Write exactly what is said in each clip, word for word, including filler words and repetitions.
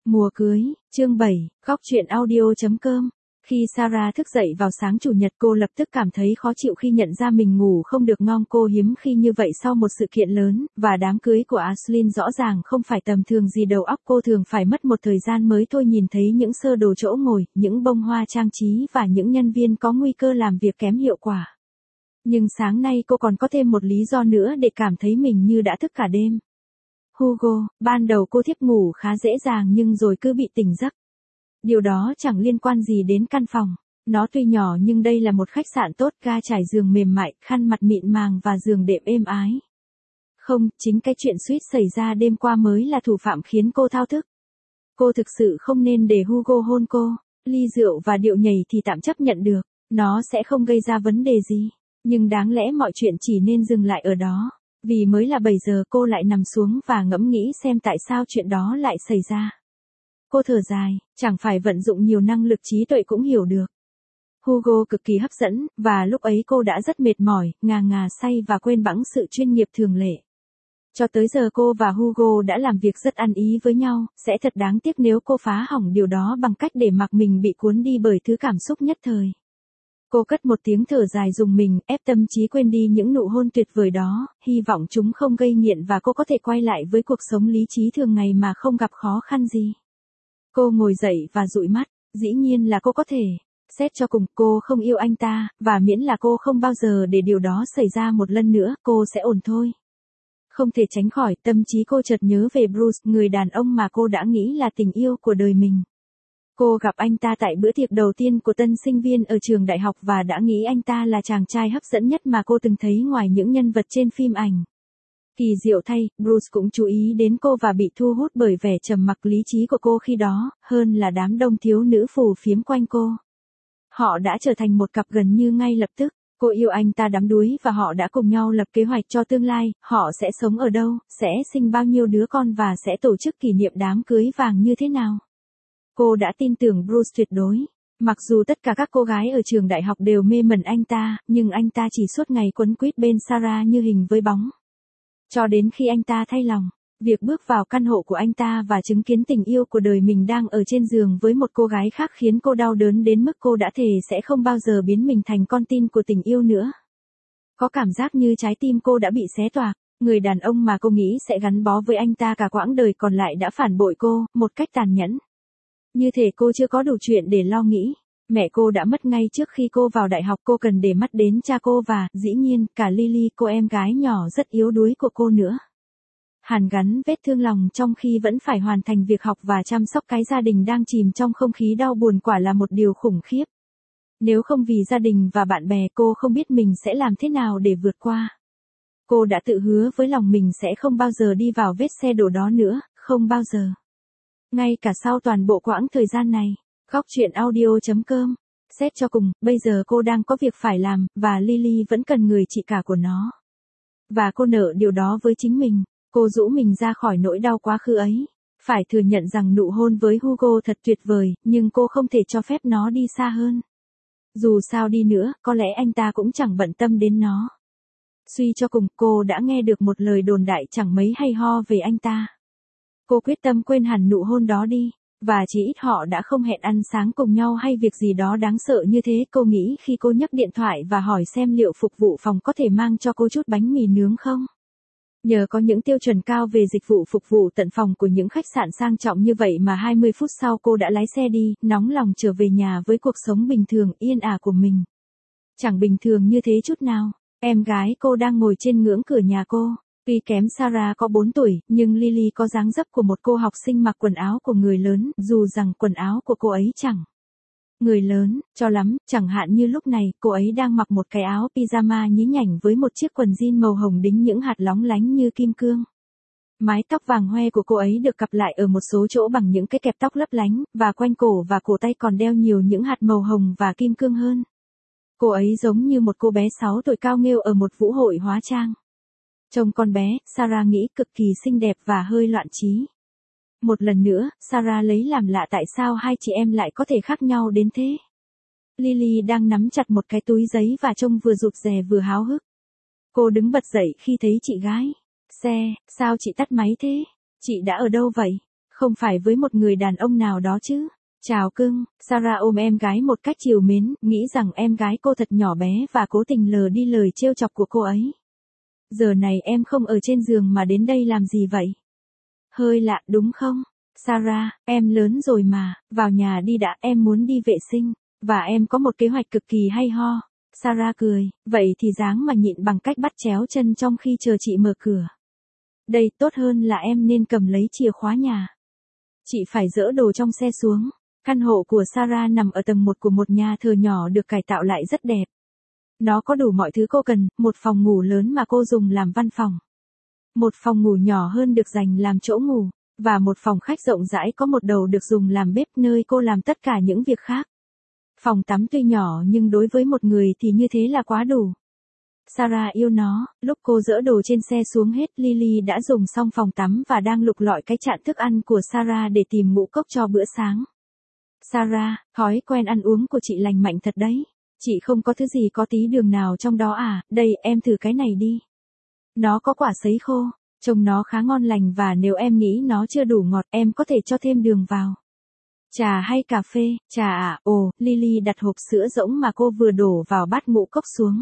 Mùa cưới, chương bảy, góc truyện audio.com. Khi Sarah thức dậy vào sáng chủ nhật, cô lập tức cảm thấy khó chịu khi nhận ra mình ngủ không được ngon. Cô hiếm khi như vậy sau một sự kiện lớn, và đám cưới của Ashlyn rõ ràng không phải tầm thường gì. Đầu óc cô thường phải mất một thời gian mới thôi nhìn thấy những sơ đồ chỗ ngồi, những bông hoa trang trí và những nhân viên có nguy cơ làm việc kém hiệu quả. Nhưng sáng nay cô còn có thêm một lý do nữa để cảm thấy mình như đã thức cả đêm. Hugo, ban đầu cô thiếp ngủ khá dễ dàng nhưng rồi cứ bị tỉnh giấc. Điều đó chẳng liên quan gì đến căn phòng. Nó tuy nhỏ nhưng đây là một khách sạn tốt, ga trải giường mềm mại, khăn mặt mịn màng và giường đệm êm ái. Không, chính cái chuyện suýt xảy ra đêm qua mới là thủ phạm khiến cô thao thức. Cô thực sự không nên để Hugo hôn cô. Ly rượu và điệu nhảy thì tạm chấp nhận được, nó sẽ không gây ra vấn đề gì. Nhưng đáng lẽ mọi chuyện chỉ nên dừng lại ở đó. Vì mới là bảy giờ cô lại nằm xuống và ngẫm nghĩ xem tại sao chuyện đó lại xảy ra. Cô thở dài, chẳng phải vận dụng nhiều năng lực trí tuệ cũng hiểu được. Hugo cực kỳ hấp dẫn, và lúc ấy cô đã rất mệt mỏi, ngà ngà say và quên bẵng sự chuyên nghiệp thường lệ. Cho tới giờ cô và Hugo đã làm việc rất ăn ý với nhau, sẽ thật đáng tiếc nếu cô phá hỏng điều đó bằng cách để mặc mình bị cuốn đi bởi thứ cảm xúc nhất thời. Cô cất một tiếng thở dài rùng mình, ép tâm trí quên đi những nụ hôn tuyệt vời đó, hy vọng chúng không gây nghiện và cô có thể quay lại với cuộc sống lý trí thường ngày mà không gặp khó khăn gì. Cô ngồi dậy và dụi mắt, dĩ nhiên là cô có thể. Xét cho cùng, cô không yêu anh ta, và miễn là cô không bao giờ để điều đó xảy ra một lần nữa, cô sẽ ổn thôi. Không thể tránh khỏi, tâm trí cô chợt nhớ về Bruce, người đàn ông mà cô đã nghĩ là tình yêu của đời mình. Cô gặp anh ta tại bữa tiệc đầu tiên của tân sinh viên ở trường đại học và đã nghĩ anh ta là chàng trai hấp dẫn nhất mà cô từng thấy ngoài những nhân vật trên phim ảnh. Kỳ diệu thay, Bruce cũng chú ý đến cô và bị thu hút bởi vẻ trầm mặc lý trí của cô khi đó, hơn là đám đông thiếu nữ phù phiếm quanh cô. Họ đã trở thành một cặp gần như ngay lập tức. Cô yêu anh ta đắm đuối và họ đã cùng nhau lập kế hoạch cho tương lai, họ sẽ sống ở đâu, sẽ sinh bao nhiêu đứa con và sẽ tổ chức kỷ niệm đám cưới vàng như thế nào. Cô đã tin tưởng Bruce tuyệt đối. Mặc dù tất cả các cô gái ở trường đại học đều mê mẩn anh ta, nhưng anh ta chỉ suốt ngày quấn quýt bên Sarah như hình với bóng. Cho đến khi anh ta thay lòng, việc bước vào căn hộ của anh ta và chứng kiến tình yêu của đời mình đang ở trên giường với một cô gái khác khiến cô đau đớn đến mức cô đã thề sẽ không bao giờ biến mình thành con tin của tình yêu nữa. Có cảm giác như trái tim cô đã bị xé toạc. Người đàn ông mà cô nghĩ sẽ gắn bó với anh ta cả quãng đời còn lại đã phản bội cô, một cách tàn nhẫn. Như thể cô chưa có đủ chuyện để lo nghĩ. Mẹ cô đã mất ngay trước khi cô vào đại học, cô cần để mắt đến cha cô và, dĩ nhiên, cả Lily, cô em gái nhỏ rất yếu đuối của cô nữa. Hàn gắn vết thương lòng trong khi vẫn phải hoàn thành việc học và chăm sóc cái gia đình đang chìm trong không khí đau buồn quả là một điều khủng khiếp. Nếu không vì gia đình và bạn bè, cô không biết mình sẽ làm thế nào để vượt qua. Cô đã tự hứa với lòng mình sẽ không bao giờ đi vào vết xe đổ đó nữa, không bao giờ. Ngay cả sau toàn bộ quãng thời gian này, góc truyện audio.com. Xét cho cùng, bây giờ cô đang có việc phải làm, và Lily vẫn cần người chị cả của nó. Và cô nợ điều đó với chính mình. Cô rũ mình ra khỏi nỗi đau quá khứ ấy. Phải thừa nhận rằng nụ hôn với Hugo thật tuyệt vời, nhưng cô không thể cho phép nó đi xa hơn. Dù sao đi nữa, có lẽ anh ta cũng chẳng bận tâm đến nó. Suy cho cùng, cô đã nghe được một lời đồn đại chẳng mấy hay ho về anh ta. Cô quyết tâm quên hẳn nụ hôn đó đi, và chỉ ít họ đã không hẹn ăn sáng cùng nhau hay việc gì đó đáng sợ như thế. Cô nghĩ khi cô nhấc điện thoại và hỏi xem liệu phục vụ phòng có thể mang cho cô chút bánh mì nướng không. Nhờ có những tiêu chuẩn cao về dịch vụ phục vụ tận phòng của những khách sạn sang trọng như vậy mà hai mươi phút sau cô đã lái xe đi, nóng lòng trở về nhà với cuộc sống bình thường, yên ả của mình. Chẳng bình thường như thế chút nào. Em gái cô đang ngồi trên ngưỡng cửa nhà cô. Tuy kém Sarah có bốn tuổi, nhưng Lily có dáng dấp của một cô học sinh mặc quần áo của người lớn, dù rằng quần áo của cô ấy chẳng người lớn cho lắm. Chẳng hạn như lúc này, cô ấy đang mặc một cái áo pyjama nhí nhảnh với một chiếc quần jean màu hồng đính những hạt lóng lánh như kim cương. Mái tóc vàng hoe của cô ấy được cặp lại ở một số chỗ bằng những cái kẹp tóc lấp lánh, và quanh cổ và cổ tay còn đeo nhiều những hạt màu hồng và kim cương hơn. Cô ấy giống như một cô bé sáu tuổi cao nghêu ở một vũ hội hóa trang. Trông con bé, Sarah nghĩ cực kỳ xinh đẹp và hơi loạn trí. Một lần nữa, Sarah lấy làm lạ tại sao hai chị em lại có thể khác nhau đến thế. Lily đang nắm chặt một cái túi giấy và trông vừa rụt rè vừa háo hức. Cô đứng bật dậy khi thấy chị gái. Xe, sao chị tắt máy thế? Chị đã ở đâu vậy? Không phải với một người đàn ông nào đó chứ. Chào cưng, Sarah ôm em gái một cách trìu mến, nghĩ rằng em gái cô thật nhỏ bé và cố tình lờ đi lời trêu chọc của cô ấy. Giờ này em không ở trên giường mà đến đây làm gì vậy? Hơi lạ đúng không? Sarah, em lớn rồi mà, vào nhà đi đã, em muốn đi vệ sinh, và em có một kế hoạch cực kỳ hay ho. Sarah cười, vậy thì dáng mà nhịn bằng cách bắt chéo chân trong khi chờ chị mở cửa. Đây, tốt hơn là em nên cầm lấy chìa khóa nhà. Chị phải dỡ đồ trong xe xuống. Căn hộ của Sarah nằm ở tầng một của một nhà thờ nhỏ được cải tạo lại rất đẹp. Nó có đủ mọi thứ cô cần, một phòng ngủ lớn mà cô dùng làm văn phòng. Một phòng ngủ nhỏ hơn được dành làm chỗ ngủ, và một phòng khách rộng rãi có một đầu được dùng làm bếp nơi cô làm tất cả những việc khác. Phòng tắm tuy nhỏ nhưng đối với một người thì như thế là quá đủ. Sarah yêu nó, lúc cô dỡ đồ trên xe xuống hết, Lily đã dùng xong phòng tắm và đang lục lọi cái chạn thức ăn của Sarah để tìm ngũ cốc cho bữa sáng. Sarah, thói quen ăn uống của chị lành mạnh thật đấy. Chị không có thứ gì có tí đường nào trong đó à, đây em thử cái này đi. Nó có quả sấy khô, trông nó khá ngon lành và nếu em nghĩ nó chưa đủ ngọt em có thể cho thêm đường vào. Trà hay cà phê, trà à, ồ, Lily đặt hộp sữa rỗng mà cô vừa đổ vào bát ngũ cốc xuống.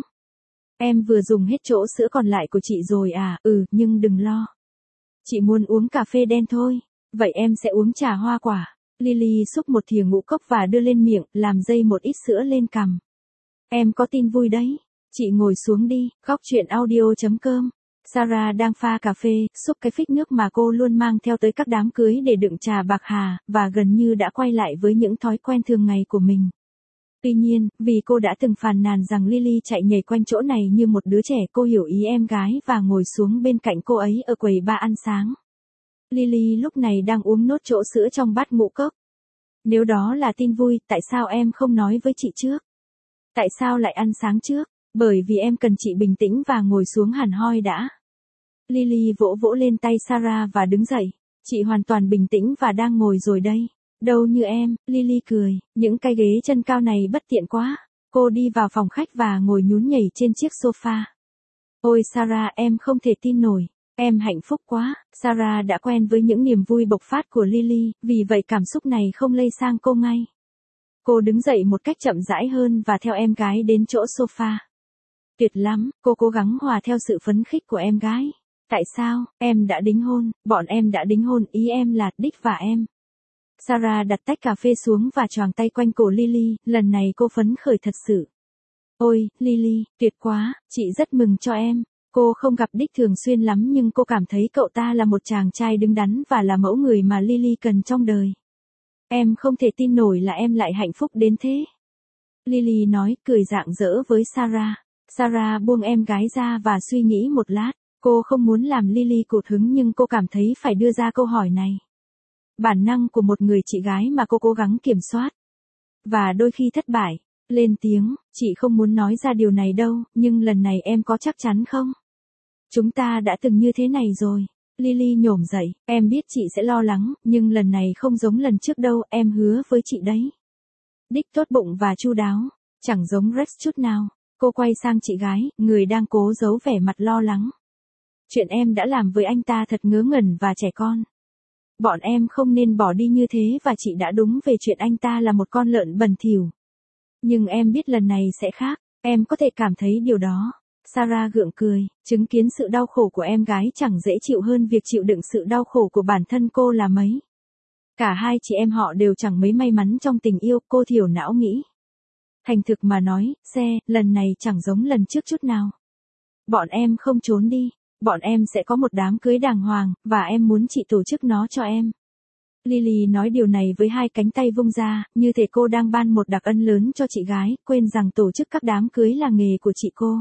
Em vừa dùng hết chỗ sữa còn lại của chị rồi à, ừ, nhưng đừng lo. Chị muốn uống cà phê đen thôi, vậy em sẽ uống trà hoa quả. Lily xúc một thìa ngũ cốc và đưa lên miệng, làm dây một ít sữa lên cằm. Em có tin vui đấy. Chị ngồi xuống đi, góc chuyện audio chấm com. Sarah đang pha cà phê, xúc cái phích nước mà cô luôn mang theo tới các đám cưới để đựng trà bạc hà, và gần như đã quay lại với những thói quen thường ngày của mình. Tuy nhiên, vì cô đã từng phàn nàn rằng Lily chạy nhảy quanh chỗ này như một đứa trẻ, cô hiểu ý em gái và ngồi xuống bên cạnh cô ấy ở quầy bar ăn sáng. Lily lúc này đang uống nốt chỗ sữa trong bát ngũ cốc. Nếu đó là tin vui, tại sao em không nói với chị trước? Tại sao lại ăn sáng trước? Bởi vì em cần chị bình tĩnh và ngồi xuống hẳn hoi đã. Lily vỗ vỗ lên tay Sarah và đứng dậy. Chị hoàn toàn bình tĩnh và đang ngồi rồi đây. Đâu như em, Lily cười, những cái ghế chân cao này bất tiện quá. Cô đi vào phòng khách và ngồi nhún nhảy trên chiếc sofa. Ôi Sarah, em không thể tin nổi. Em hạnh phúc quá. Sarah đã quen với những niềm vui bộc phát của Lily, vì vậy cảm xúc này không lây sang cô ngay. Cô đứng dậy một cách chậm rãi hơn và theo em gái đến chỗ sofa. Tuyệt lắm, cô cố gắng hòa theo sự phấn khích của em gái. Tại sao, em đã đính hôn, bọn em đã đính hôn, ý em là Dick và em. Sarah đặt tách cà phê xuống và choàng tay quanh cổ Lily, lần này cô phấn khởi thật sự. Ôi, Lily, tuyệt quá, chị rất mừng cho em. Cô không gặp Dick thường xuyên lắm nhưng cô cảm thấy cậu ta là một chàng trai đứng đắn và là mẫu người mà Lily cần trong đời. Em không thể tin nổi là em lại hạnh phúc đến thế. Lily nói, cười rạng rỡ với Sarah. Sarah buông em gái ra và suy nghĩ một lát. Cô không muốn làm Lily cụt hứng nhưng cô cảm thấy phải đưa ra câu hỏi này. Bản năng của một người chị gái mà cô cố gắng kiểm soát. Và đôi khi thất bại. Lên tiếng, chị không muốn nói ra điều này đâu, nhưng lần này em có chắc chắn không? Chúng ta đã từng như thế này rồi. Lily nhổm dậy, em biết chị sẽ lo lắng, nhưng lần này không giống lần trước đâu, em hứa với chị đấy. Dick tốt bụng và chu đáo, chẳng giống Rex chút nào. Cô quay sang chị gái, người đang cố giấu vẻ mặt lo lắng. Chuyện em đã làm với anh ta thật ngớ ngẩn và trẻ con. Bọn em không nên bỏ đi như thế và chị đã đúng về chuyện anh ta là một con lợn bẩn thỉu. Nhưng em biết lần này sẽ khác, em có thể cảm thấy điều đó. Sarah gượng cười, chứng kiến sự đau khổ của em gái chẳng dễ chịu hơn việc chịu đựng sự đau khổ của bản thân cô là mấy. Cả hai chị em họ đều chẳng mấy may mắn trong tình yêu, cô thiểu não nghĩ. Thành thực mà nói, xe, lần này chẳng giống lần trước chút nào. Bọn em không trốn đi, bọn em sẽ có một đám cưới đàng hoàng, và em muốn chị tổ chức nó cho em. Lily nói điều này với hai cánh tay vung ra, như thể cô đang ban một đặc ân lớn cho chị gái, quên rằng tổ chức các đám cưới là nghề của chị cô.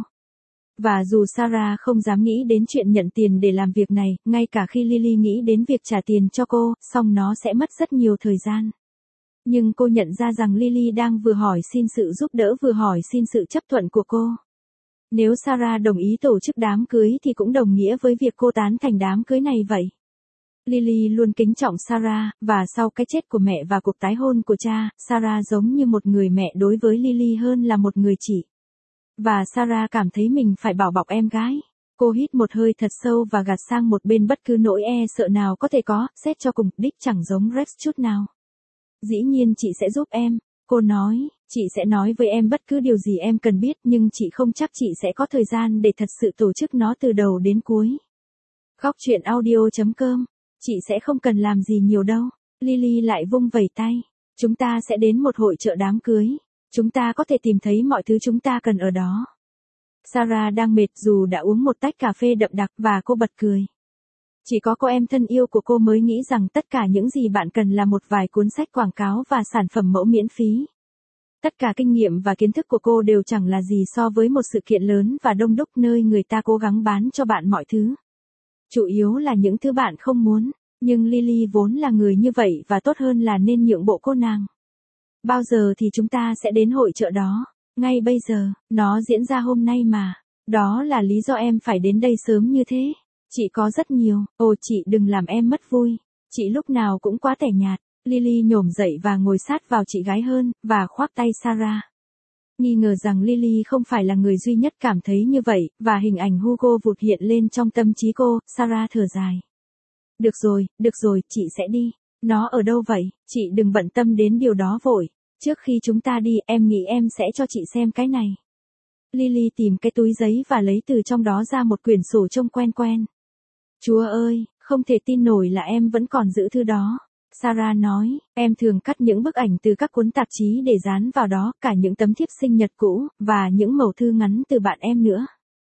Và dù Sarah không dám nghĩ đến chuyện nhận tiền để làm việc này, ngay cả khi Lily nghĩ đến việc trả tiền cho cô, song nó sẽ mất rất nhiều thời gian. Nhưng cô nhận ra rằng Lily đang vừa hỏi xin sự giúp đỡ vừa hỏi xin sự chấp thuận của cô. Nếu Sarah đồng ý tổ chức đám cưới thì cũng đồng nghĩa với việc cô tán thành đám cưới này vậy. Lily luôn kính trọng Sarah, và sau cái chết của mẹ và cuộc tái hôn của cha, Sarah giống như một người mẹ đối với Lily hơn là một người chị. Và Sarah cảm thấy mình phải bảo bọc em gái. Cô hít một hơi thật sâu và gạt sang một bên bất cứ nỗi e sợ nào có thể có, xét cho cùng, Dick chẳng giống Rex chút nào. Dĩ nhiên chị sẽ giúp em, cô nói, chị sẽ nói với em bất cứ điều gì em cần biết nhưng chị không chắc chị sẽ có thời gian để thật sự tổ chức nó từ đầu đến cuối. Góc truyện audio chấm com, chị sẽ không cần làm gì nhiều đâu. Lily lại vung vẩy tay. Chúng ta sẽ đến một hội chợ đám cưới. Chúng ta có thể tìm thấy mọi thứ chúng ta cần ở đó. Sarah đang mệt dù đã uống một tách cà phê đậm đặc và cô bật cười. Chỉ có cô em thân yêu của cô mới nghĩ rằng tất cả những gì bạn cần là một vài cuốn sách quảng cáo và sản phẩm mẫu miễn phí. Tất cả kinh nghiệm và kiến thức của cô đều chẳng là gì so với một sự kiện lớn và đông đúc nơi người ta cố gắng bán cho bạn mọi thứ. Chủ yếu là những thứ bạn không muốn, nhưng Lily vốn là người như vậy và tốt hơn là nên nhượng bộ cô nàng. Bao giờ thì chúng ta sẽ đến hội chợ đó? Ngay bây giờ, nó diễn ra hôm nay mà. Đó là lý do em phải đến đây sớm như thế. Chị có rất nhiều, ồ chị đừng làm em mất vui. Chị lúc nào cũng quá tẻ nhạt. Lily nhổm dậy và ngồi sát vào chị gái hơn, và khoác tay Sarah. Nghi ngờ rằng Lily không phải là người duy nhất cảm thấy như vậy, và hình ảnh Hugo vụt hiện lên trong tâm trí cô, Sarah thở dài. Được rồi, được rồi, chị sẽ đi. Nó ở đâu vậy? Chị đừng bận tâm đến điều đó vội. Trước khi chúng ta đi, em nghĩ em sẽ cho chị xem cái này. Lily tìm cái túi giấy và lấy từ trong đó ra một quyển sổ trông quen quen. Chúa ơi, không thể tin nổi là em vẫn còn giữ thứ đó. Sarah nói, em thường cắt những bức ảnh từ các cuốn tạp chí để dán vào đó, cả những tấm thiếp sinh nhật cũ, và những mẩu thư ngắn từ bạn em nữa.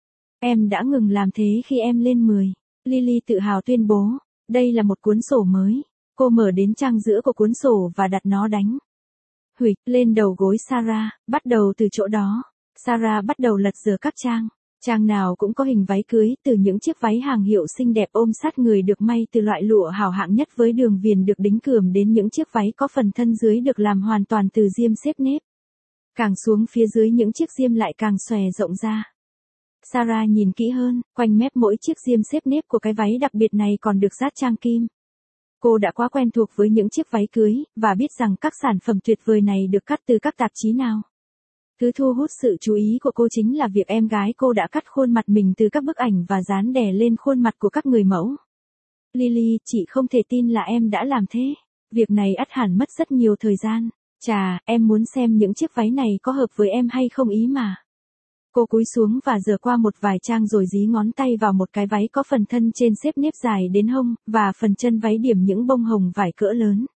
Em đã ngừng làm thế khi em lên mười. Lily tự hào tuyên bố, đây là một cuốn sổ mới. Cô mở đến trang giữa của cuốn sổ và đặt nó đánh. Huỵch lên đầu gối Sarah, bắt đầu từ chỗ đó. Sarah bắt đầu lật dở các trang. Trang nào cũng có hình váy cưới, từ những chiếc váy hàng hiệu xinh đẹp ôm sát người được may từ loại lụa hảo hạng nhất với đường viền được đính kườm đến những chiếc váy có phần thân dưới được làm hoàn toàn từ diêm xếp nếp. Càng xuống phía dưới những chiếc diêm lại càng xòe rộng ra. Sarah nhìn kỹ hơn, quanh mép mỗi chiếc diêm xếp nếp của cái váy đặc biệt này còn được dát trang kim. Cô đã quá quen thuộc với những chiếc váy cưới, và biết rằng các sản phẩm tuyệt vời này được cắt từ các tạp chí nào. Thứ thu hút sự chú ý của cô chính là việc em gái cô đã cắt khuôn mặt mình từ các bức ảnh và dán đè lên khuôn mặt của các người mẫu. Lily, chị không thể tin là em đã làm thế. Việc này ắt hẳn mất rất nhiều thời gian. Chà, em muốn xem những chiếc váy này có hợp với em hay không ý mà. Cô cúi xuống và dở qua một vài trang rồi dí ngón tay vào một cái váy có phần thân trên xếp nếp dài đến hông, và phần chân váy điểm những bông hồng vải cỡ lớn.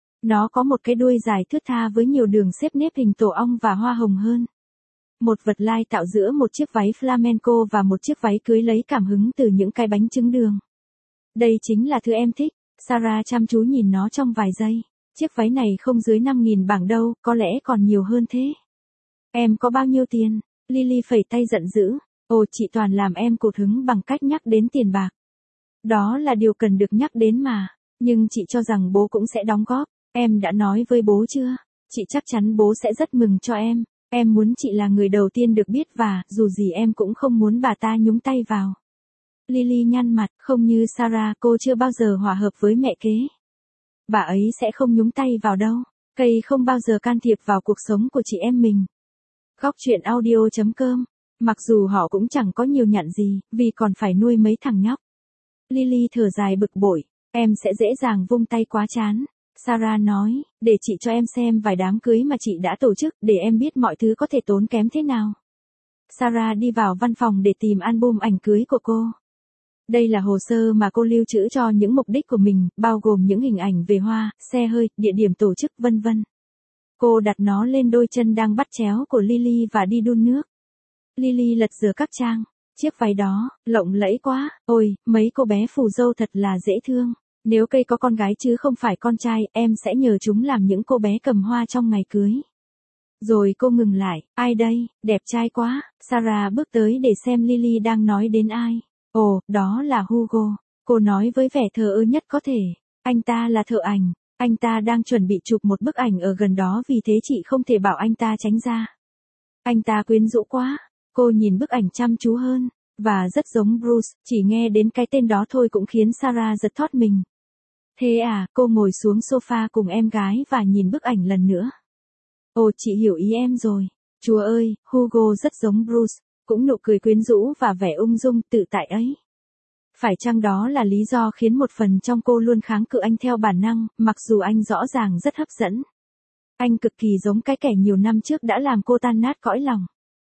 Nó có một cái đuôi dài thướt tha với nhiều đường xếp nếp hình tổ ong và hoa hồng hơn. Một vật lai tạo giữa một chiếc váy flamenco và một chiếc váy cưới lấy cảm hứng từ những cái bánh trứng đường. Đây chính là thứ em thích. Sarah chăm chú nhìn nó trong vài giây. Chiếc váy này không dưới năm nghìn bảng đâu, có lẽ còn nhiều hơn thế. Em có bao nhiêu tiền? Lily phẩy tay giận dữ. Ồ, chị toàn làm em cụt hứng bằng cách nhắc đến tiền bạc. Đó là điều cần được nhắc đến mà. Nhưng chị cho rằng bố cũng sẽ đóng góp. Em đã nói với bố chưa? Chị chắc chắn bố sẽ rất mừng cho em. Em muốn chị là người đầu tiên được biết và, dù gì em cũng không muốn bà ta nhúng tay vào. Lily nhăn mặt, không như Sarah, cô chưa bao giờ hòa hợp với mẹ kế. Bà ấy sẽ không nhúng tay vào đâu. Cây không bao giờ can thiệp vào cuộc sống của chị em mình. Góc truyện audio chấm com. Mặc dù họ cũng chẳng có nhiều nhặn gì, vì còn phải nuôi mấy thằng nhóc. Lily thở dài bực bội. Em sẽ dễ dàng vung tay quá chán. Sarah nói, để chị cho em xem vài đám cưới mà chị đã tổ chức, để em biết mọi thứ có thể tốn kém thế nào. Sarah đi vào văn phòng để tìm album ảnh cưới của cô. Đây là hồ sơ mà cô lưu trữ cho những mục đích của mình, bao gồm những hình ảnh về hoa, xe hơi, địa điểm tổ chức, vân vân. Cô đặt nó lên đôi chân đang bắt chéo của Lily và đi đun nước. Lily lật dở các trang. Chiếc váy đó, lộng lẫy quá, ôi, mấy cô bé phù dâu thật là dễ thương. Nếu cây có con gái chứ không phải con trai, em sẽ nhờ chúng làm những cô bé cầm hoa trong ngày cưới. Rồi cô ngừng lại, ai đây, đẹp trai quá. Sarah bước tới để xem Lily đang nói đến ai. Ồ, đó là Hugo. Cô nói với vẻ thờ ơ nhất có thể. Anh ta là thợ ảnh. Anh ta đang chuẩn bị chụp một bức ảnh ở gần đó, vì thế chị không thể bảo anh ta tránh ra. Anh ta quyến rũ quá. Cô nhìn bức ảnh chăm chú hơn. Và rất giống Bruce, chỉ nghe đến cái tên đó thôi cũng khiến Sarah giật thót mình. Thế à, cô ngồi xuống sofa cùng em gái và nhìn bức ảnh lần nữa. Ồ, chị hiểu ý em rồi. Chúa ơi, Hugo rất giống Bruce. cũng nụ cười quyến rũ và vẻ ung dung tự tại ấy. Phải chăng đó là lý do khiến một phần trong cô luôn kháng cự anh theo bản năng, mặc dù anh rõ ràng rất hấp dẫn. Anh cực kỳ giống cái kẻ nhiều năm trước đã làm cô tan nát cõi lòng.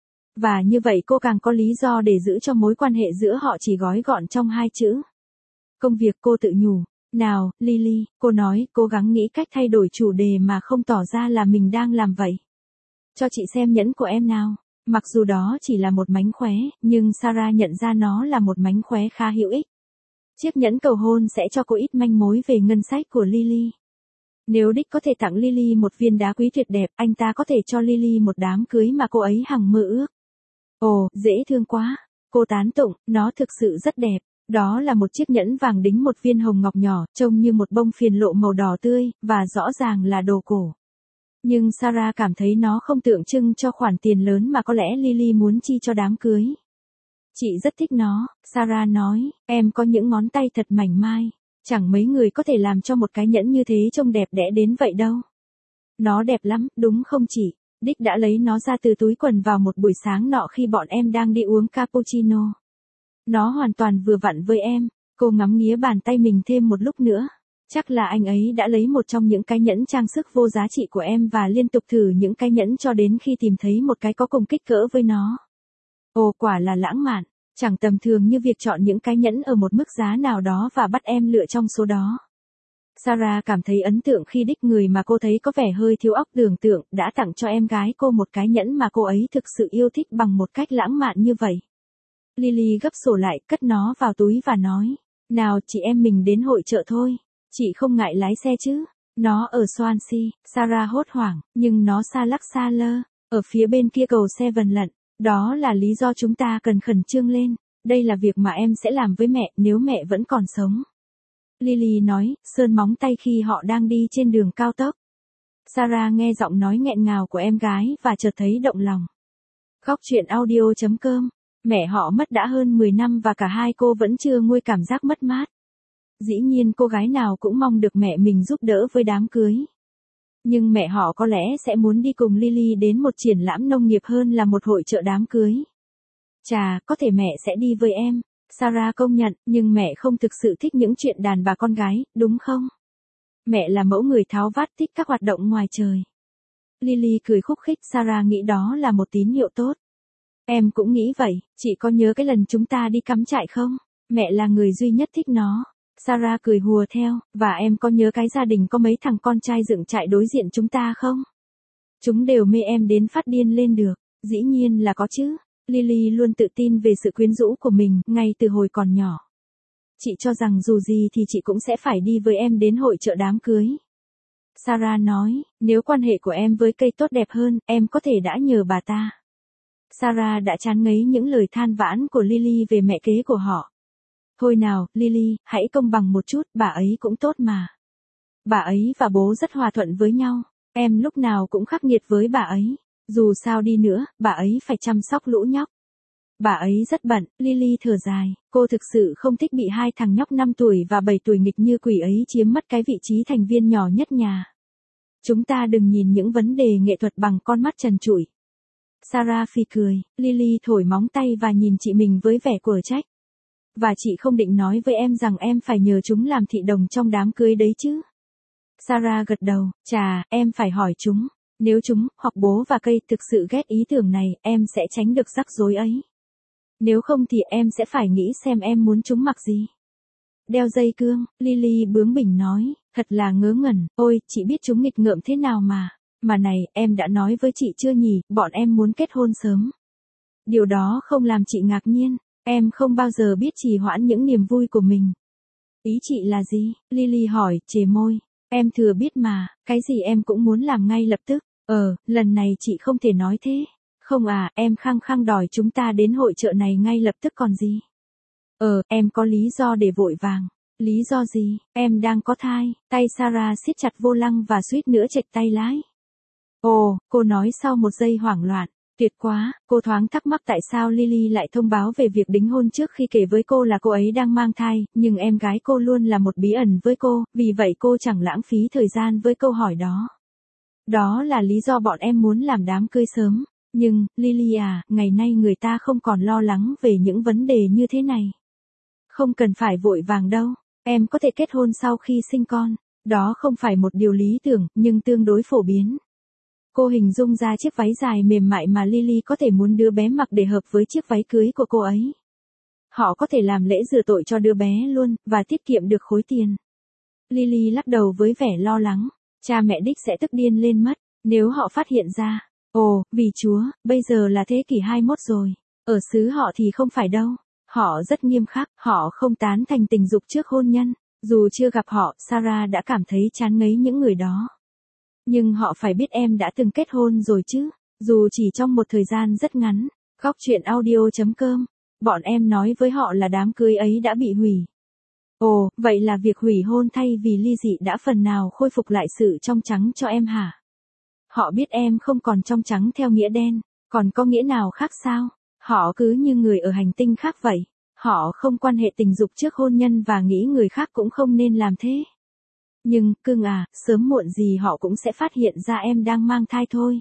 Và như vậy cô càng có lý do để giữ cho mối quan hệ giữa họ chỉ gói gọn trong hai chữ. Công việc. Cô tự nhủ. Nào, Lily, cô nói, cố gắng nghĩ cách thay đổi chủ đề mà không tỏ ra là mình đang làm vậy. Cho chị xem nhẫn của em nào. Mặc dù đó chỉ là một mánh khóe, nhưng Sarah nhận ra nó là một mánh khóe khá hữu ích. Chiếc nhẫn cầu hôn sẽ cho cô ít manh mối về ngân sách của Lily. Nếu Dick có thể tặng Lily một viên đá quý tuyệt đẹp, anh ta có thể cho Lily một đám cưới mà cô ấy hằng mơ ước. Ồ, dễ thương quá. Cô tán tụng, nó thực sự rất đẹp. Đó là một chiếc nhẫn vàng đính một viên hồng ngọc nhỏ, trông như một bông phiền lộ màu đỏ tươi, và rõ ràng là đồ cổ. Nhưng Sarah cảm thấy nó không tượng trưng cho khoản tiền lớn mà có lẽ Lily muốn chi cho đám cưới. Chị rất thích nó, Sarah nói, em có những ngón tay thật mảnh mai. Chẳng mấy người có thể làm cho một cái nhẫn như thế trông đẹp đẽ đến vậy đâu. Nó đẹp lắm, đúng không chị? Dick đã lấy nó ra từ túi quần vào một buổi sáng nọ khi bọn em đang đi uống cappuccino. Nó hoàn toàn vừa vặn với em. Cô ngắm nghía bàn tay mình thêm một lúc nữa. Chắc là anh ấy đã lấy một trong những cái nhẫn trang sức vô giá trị của em và liên tục thử những cái nhẫn cho đến khi tìm thấy một cái có cùng kích cỡ với nó. Ồ, quả là lãng mạn. Chẳng tầm thường như việc chọn những cái nhẫn ở một mức giá nào đó và bắt em lựa trong số đó. Sarah cảm thấy ấn tượng khi Dick, người mà cô thấy có vẻ hơi thiếu óc tưởng tượng, đã tặng cho em gái cô một cái nhẫn mà cô ấy thực sự yêu thích bằng một cách lãng mạn như vậy. Lily gấp sổ lại, cất nó vào túi và nói, nào chị em mình đến hội chợ thôi. Chị không ngại lái xe chứ? Nó ở Swansea. Sarah hốt hoảng, nhưng nó xa lắc xa lơ, ở phía bên kia cầu Seven lận. Đó là lý do chúng ta cần khẩn trương lên. Đây là việc mà em sẽ làm với mẹ nếu mẹ vẫn còn sống. Lily nói, sơn móng tay khi họ đang đi trên đường cao tốc. Sarah nghe giọng nói nghẹn ngào của em gái và chợt thấy động lòng. Góc truyện audio chấm com. Mẹ họ mất đã hơn mười năm và cả hai cô vẫn chưa nguôi cảm giác mất mát. Dĩ nhiên cô gái nào cũng mong được mẹ mình giúp đỡ với đám cưới. Nhưng mẹ họ có lẽ sẽ muốn đi cùng Lily đến một triển lãm nông nghiệp hơn là một hội chợ đám cưới. Chà, có thể mẹ sẽ đi với em. Sarah công nhận, nhưng mẹ không thực sự thích những chuyện đàn bà con gái, đúng không? Mẹ là mẫu người tháo vát, thích các hoạt động ngoài trời. Lily cười khúc khích, Sarah nghĩ đó là một tín hiệu tốt. Em cũng nghĩ vậy, chị có nhớ cái lần chúng ta đi cắm trại không? Mẹ là người duy nhất thích nó. Sarah cười hùa theo, và em có nhớ cái gia đình có mấy thằng con trai dựng trại đối diện chúng ta không? Chúng đều mê em đến phát điên lên được. Dĩ nhiên là có chứ. Lily luôn tự tin về sự quyến rũ của mình, ngay từ hồi còn nhỏ. Chị cho rằng dù gì thì chị cũng sẽ phải đi với em đến hội chợ đám cưới. Sarah nói, nếu quan hệ của em với cây tốt đẹp hơn, em có thể đã nhờ bà ta. Sarah đã chán ngấy những lời than vãn của Lily về mẹ kế của họ. Thôi nào, Lily, hãy công bằng một chút, bà ấy cũng tốt mà. Bà ấy và bố rất hòa thuận với nhau. Em lúc nào cũng khắc nghiệt với bà ấy. Dù sao đi nữa, bà ấy phải chăm sóc lũ nhóc. Bà ấy rất bận, Lily thở dài. Cô thực sự không thích bị hai thằng nhóc năm tuổi và bảy tuổi nghịch như quỷ ấy chiếm mất cái vị trí thành viên nhỏ nhất nhà. Chúng ta đừng nhìn những vấn đề nghệ thuật bằng con mắt trần trụi. Sarah phì cười, Lily thổi móng tay và nhìn chị mình với vẻ quở trách. Và chị không định nói với em rằng em phải nhờ chúng làm thị đồng trong đám cưới đấy chứ? Sarah gật đầu, chà, em phải hỏi chúng. Nếu chúng, hoặc bố và cây thực sự ghét ý tưởng này, em sẽ tránh được rắc rối ấy. Nếu không thì em sẽ phải nghĩ xem em muốn chúng mặc gì. Đeo dây cương, Lily bướng bỉnh nói, thật là ngớ ngẩn, ôi, chị biết chúng nghịch ngợm thế nào mà. Mà này, em đã nói với chị chưa nhỉ, bọn em muốn kết hôn sớm. Điều đó không làm chị ngạc nhiên, em không bao giờ biết trì hoãn những niềm vui của mình. Ý chị là gì? Lily hỏi, chề môi. Em thừa biết mà, cái gì em cũng muốn làm ngay lập tức. Ờ, lần này chị không thể nói thế. Không à, em khăng khăng đòi chúng ta đến hội chợ này ngay lập tức còn gì. Ờ, em có lý do để vội vàng. Lý do gì? Em đang có thai. Tay Sarah siết chặt vô lăng và suýt nữa chệch tay lái. Ồ, cô nói sau một giây hoảng loạn. Tuyệt quá, cô thoáng thắc mắc tại sao Lily lại thông báo về việc đính hôn trước khi kể với cô là cô ấy đang mang thai, nhưng em gái cô luôn là một bí ẩn với cô, vì vậy cô chẳng lãng phí thời gian với câu hỏi đó. Đó là lý do bọn em muốn làm đám cưới sớm. Nhưng, Lily à, ngày nay người ta không còn lo lắng về những vấn đề như thế này. Không cần phải vội vàng đâu, em có thể kết hôn sau khi sinh con. Đó không phải một điều lý tưởng, nhưng tương đối phổ biến. Cô hình dung ra chiếc váy dài mềm mại mà Lily có thể muốn đứa bé mặc để hợp với chiếc váy cưới của cô ấy. Họ có thể làm lễ rửa tội cho đứa bé luôn, và tiết kiệm được khối tiền. Lily lắc đầu với vẻ lo lắng. Cha mẹ Dick sẽ tức điên lên mất, nếu họ phát hiện ra. Ồ, vì Chúa, bây giờ là thế kỷ hai mươi mốt rồi. Ở xứ họ thì không phải đâu. Họ rất nghiêm khắc, họ không tán thành tình dục trước hôn nhân. Dù chưa gặp họ, Sarah đã cảm thấy chán ngấy những người đó. Nhưng họ phải biết em đã từng kết hôn rồi chứ, dù chỉ trong một thời gian rất ngắn. Góc truyện audio chấm com. Bọn em nói với họ là đám cưới ấy đã bị hủy. Ồ, vậy là việc hủy hôn thay vì ly dị đã phần nào khôi phục lại sự trong trắng cho em hả? Họ biết em không còn trong trắng theo nghĩa đen, còn có nghĩa nào khác sao? Họ cứ như người ở hành tinh khác vậy. Họ không quan hệ tình dục trước hôn nhân và nghĩ người khác cũng không nên làm thế. Nhưng, cưng à, sớm muộn gì họ cũng sẽ phát hiện ra em đang mang thai thôi.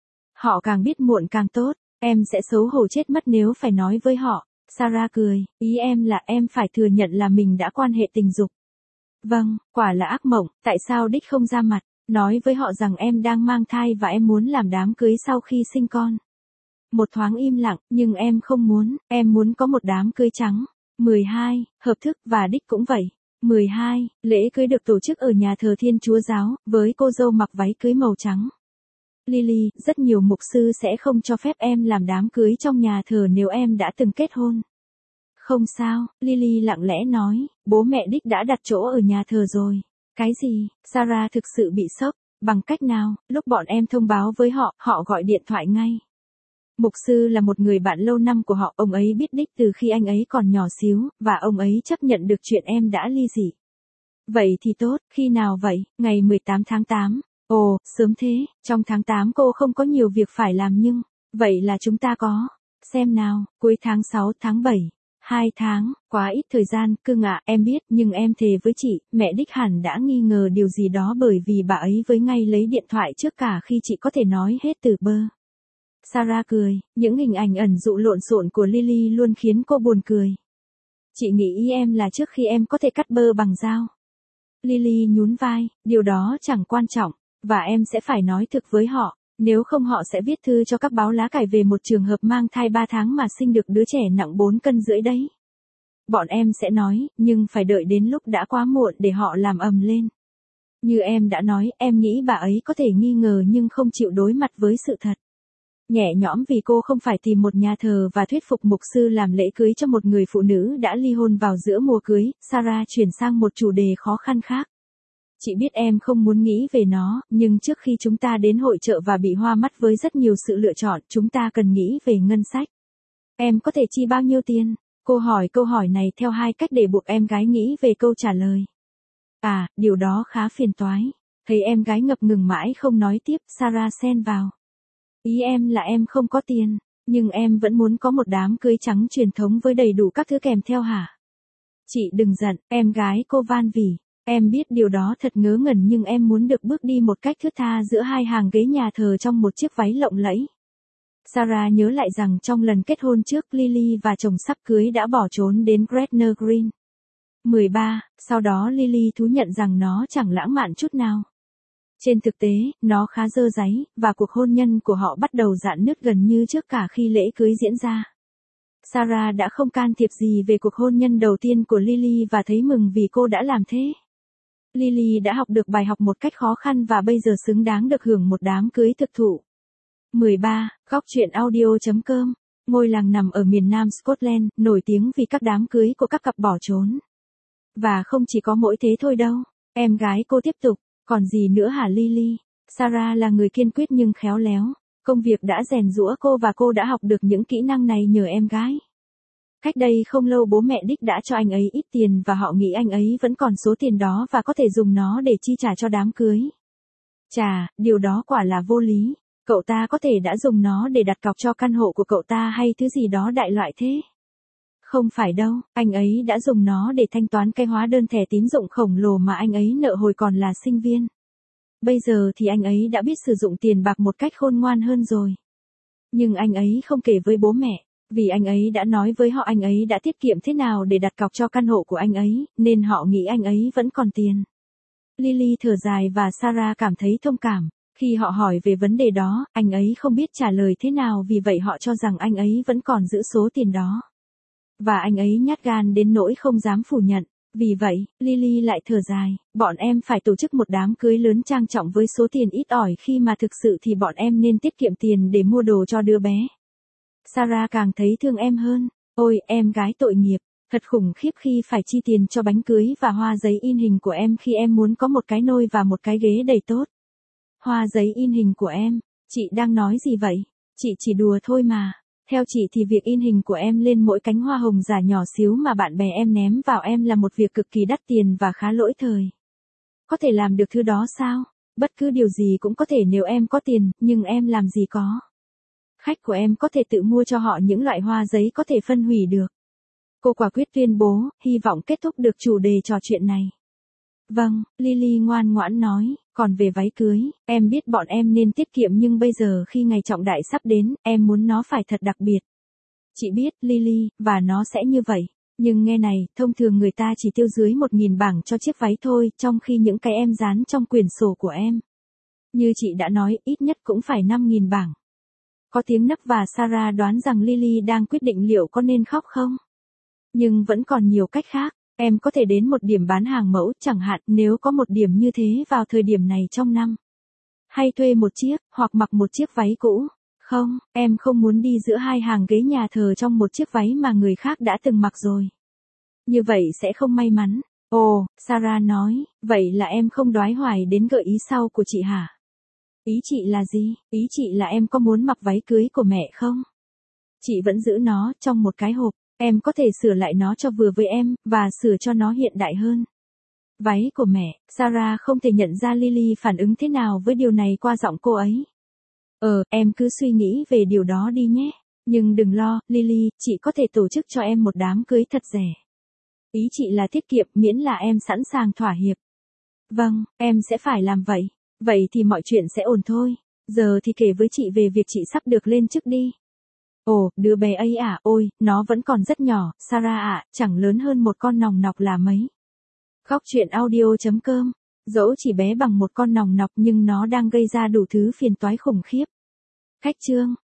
Họ càng biết muộn càng tốt, em sẽ xấu hổ chết mất nếu phải nói với họ. Sarah cười, ý em là em phải thừa nhận là mình đã quan hệ tình dục. Vâng, quả là ác mộng, tại sao Dick không ra mặt, nói với họ rằng em đang mang thai và em muốn làm đám cưới sau khi sinh con. Một thoáng im lặng, nhưng em không muốn, em muốn có một đám cưới trắng. mười hai, hợp thức và Dick cũng vậy. mười hai, lễ cưới được tổ chức ở nhà thờ Thiên Chúa Giáo, với cô dâu mặc váy cưới màu trắng. Lily, rất nhiều mục sư sẽ không cho phép em làm đám cưới trong nhà thờ nếu em đã từng kết hôn. Không sao, Lily lặng lẽ nói, bố mẹ Dick đã đặt chỗ ở nhà thờ rồi. Cái gì? Sarah thực sự bị sốc. Bằng cách nào? Lúc bọn em thông báo với họ, họ gọi điện thoại ngay. Mục sư là một người bạn lâu năm của họ, ông ấy biết Dick từ khi anh ấy còn nhỏ xíu, và ông ấy chấp nhận được chuyện em đã ly dị. Vậy thì tốt, khi nào vậy? Ngày mười tám tháng tám. Ồ, sớm thế, trong tháng tám cô không có nhiều việc phải làm nhưng, vậy là chúng ta có. Xem nào, cuối tháng sáu, tháng bảy. Hai tháng, quá ít thời gian, cưng ạ, em biết, nhưng em thề với chị, mẹ Dick hẳn đã nghi ngờ điều gì đó bởi vì bà ấy với ngay lấy điện thoại trước cả khi chị có thể nói hết từ bơ. Sarah cười, những hình ảnh ẩn dụ lộn xộn của Lily luôn khiến cô buồn cười. Chị nghĩ ý em là trước khi em có thể cắt bơ bằng dao. Lily nhún vai, điều đó chẳng quan trọng, và em sẽ phải nói thực với họ, nếu không họ sẽ viết thư cho các báo lá cải về một trường hợp mang thai ba tháng mà sinh được đứa trẻ nặng bốn cân rưỡi đấy. Bọn em sẽ nói, nhưng phải đợi đến lúc đã quá muộn để họ làm ầm lên. Như em đã nói, em nghĩ bà ấy có thể nghi ngờ nhưng không chịu đối mặt với sự thật. Nhẹ nhõm vì cô không phải tìm một nhà thờ và thuyết phục mục sư làm lễ cưới cho một người phụ nữ đã ly hôn vào giữa mùa cưới, Sarah chuyển sang một chủ đề khó khăn khác. Chị biết em không muốn nghĩ về nó, nhưng trước khi chúng ta đến hội chợ và bị hoa mắt với rất nhiều sự lựa chọn, chúng ta cần nghĩ về ngân sách. Em có thể chi bao nhiêu tiền? Cô hỏi câu hỏi này theo hai cách để buộc em gái nghĩ về câu trả lời. À, điều đó khá phiền toái. Thấy em gái ngập ngừng mãi không nói tiếp, Sarah xen vào. Ý em là em không có tiền, nhưng em vẫn muốn có một đám cưới trắng truyền thống với đầy đủ các thứ kèm theo hả? Chị đừng giận, em gái cô van vỉ. Em biết điều đó thật ngớ ngẩn nhưng em muốn được bước đi một cách thướt tha giữa hai hàng ghế nhà thờ trong một chiếc váy lộng lẫy. Sarah nhớ lại rằng trong lần kết hôn trước Lily và chồng sắp cưới đã bỏ trốn đến Gretna Green. mười ba, sau đó Lily thú nhận rằng nó chẳng lãng mạn chút nào. Trên thực tế, nó khá dơ dáy, và cuộc hôn nhân của họ bắt đầu rạn nứt gần như trước cả khi lễ cưới diễn ra. Sarah đã không can thiệp gì về cuộc hôn nhân đầu tiên của Lily và thấy mừng vì cô đã làm thế. Lily đã học được bài học một cách khó khăn và bây giờ xứng đáng được hưởng một đám cưới thực thụ. mười ba, góc truyện audio chấm com. Ngôi làng nằm ở miền nam Scotland, nổi tiếng vì các đám cưới của các cặp bỏ trốn. Và không chỉ có mỗi thế thôi đâu. Em gái cô tiếp tục, còn gì nữa hả Lily? Sarah là người kiên quyết nhưng khéo léo. Công việc đã rèn giũa cô và cô đã học được những kỹ năng này nhờ em gái. Cách đây không lâu bố mẹ Dick đã cho anh ấy ít tiền và họ nghĩ anh ấy vẫn còn số tiền đó và có thể dùng nó để chi trả cho đám cưới. Chà, điều đó quả là vô lý. Cậu ta có thể đã dùng nó để đặt cọc cho căn hộ của cậu ta hay thứ gì đó đại loại thế. Không phải đâu, anh ấy đã dùng nó để thanh toán cái hóa đơn thẻ tín dụng khổng lồ mà anh ấy nợ hồi còn là sinh viên. Bây giờ thì anh ấy đã biết sử dụng tiền bạc một cách khôn ngoan hơn rồi. Nhưng anh ấy không kể với bố mẹ, vì anh ấy đã nói với họ anh ấy đã tiết kiệm thế nào để đặt cọc cho căn hộ của anh ấy, nên họ nghĩ anh ấy vẫn còn tiền. Lily thở dài và Sarah cảm thấy thông cảm. Khi họ hỏi về vấn đề đó, anh ấy không biết trả lời thế nào, vì vậy họ cho rằng anh ấy vẫn còn giữ số tiền đó. Và anh ấy nhát gan đến nỗi không dám phủ nhận. Vì vậy, Lily lại thở dài, bọn em phải tổ chức một đám cưới lớn trang trọng với số tiền ít ỏi, khi mà thực sự thì bọn em nên tiết kiệm tiền để mua đồ cho đứa bé. Sarah càng thấy thương em hơn. Ôi, em gái tội nghiệp, thật khủng khiếp khi phải chi tiền cho bánh cưới và hoa giấy in hình của em khi em muốn có một cái nôi và một cái ghế đầy tốt. Hoa giấy in hình của em, chị đang nói gì vậy? Chị chỉ đùa thôi mà. Theo chị thì việc in hình của em lên mỗi cánh hoa hồng giả nhỏ xíu mà bạn bè em ném vào em là một việc cực kỳ đắt tiền và khá lỗi thời. Có thể làm được thứ đó sao? Bất cứ điều gì cũng có thể nếu em có tiền, nhưng em làm gì có. Khách của em có thể tự mua cho họ những loại hoa giấy có thể phân hủy được. Cô quả quyết tuyên bố, hy vọng kết thúc được chủ đề trò chuyện này. Vâng, Lily ngoan ngoãn nói, còn về váy cưới, em biết bọn em nên tiết kiệm nhưng bây giờ khi ngày trọng đại sắp đến, em muốn nó phải thật đặc biệt. Chị biết, Lily, và nó sẽ như vậy. Nhưng nghe này, thông thường người ta chỉ tiêu dưới một nghìn bảng cho chiếc váy thôi, trong khi những cái em dán trong quyển sổ của em. Như chị đã nói, ít nhất cũng phải năm nghìn bảng. Có tiếng nấc và Sarah đoán rằng Lily đang quyết định liệu có nên khóc không. Nhưng vẫn còn nhiều cách khác. Em có thể đến một điểm bán hàng mẫu, chẳng hạn, nếu có một điểm như thế vào thời điểm này trong năm. Hay thuê một chiếc, hoặc mặc một chiếc váy cũ. Không, em không muốn đi giữa hai hàng ghế nhà thờ trong một chiếc váy mà người khác đã từng mặc rồi. Như vậy sẽ không may mắn. Ồ, Sarah nói, vậy là em không đoái hoài đến gợi ý sau của chị hả? Ý chị là gì? Ý chị là em có muốn mặc váy cưới của mẹ không? Chị vẫn giữ nó trong một cái hộp. Em có thể sửa lại nó cho vừa với em, và sửa cho nó hiện đại hơn. Váy của mẹ, Sarah không thể nhận ra Lily phản ứng thế nào với điều này qua giọng cô ấy. Ờ, em cứ suy nghĩ về điều đó đi nhé. Nhưng đừng lo, Lily, chị có thể tổ chức cho em một đám cưới thật rẻ. Ý chị là tiết kiệm miễn là em sẵn sàng thỏa hiệp. Vâng, em sẽ phải làm vậy. Vậy thì mọi chuyện sẽ ổn thôi. Giờ thì kể với chị về việc chị sắp được lên chức đi. Ồ, đứa bé ấy à, ôi, nó vẫn còn rất nhỏ, Sarah ạ, chẳng lớn hơn một con nòng nọc là mấy. Khóc chuyện audio chấm com. Dẫu chỉ bé bằng một con nòng nọc nhưng nó đang gây ra đủ thứ phiền toái khủng khiếp. Khách chương.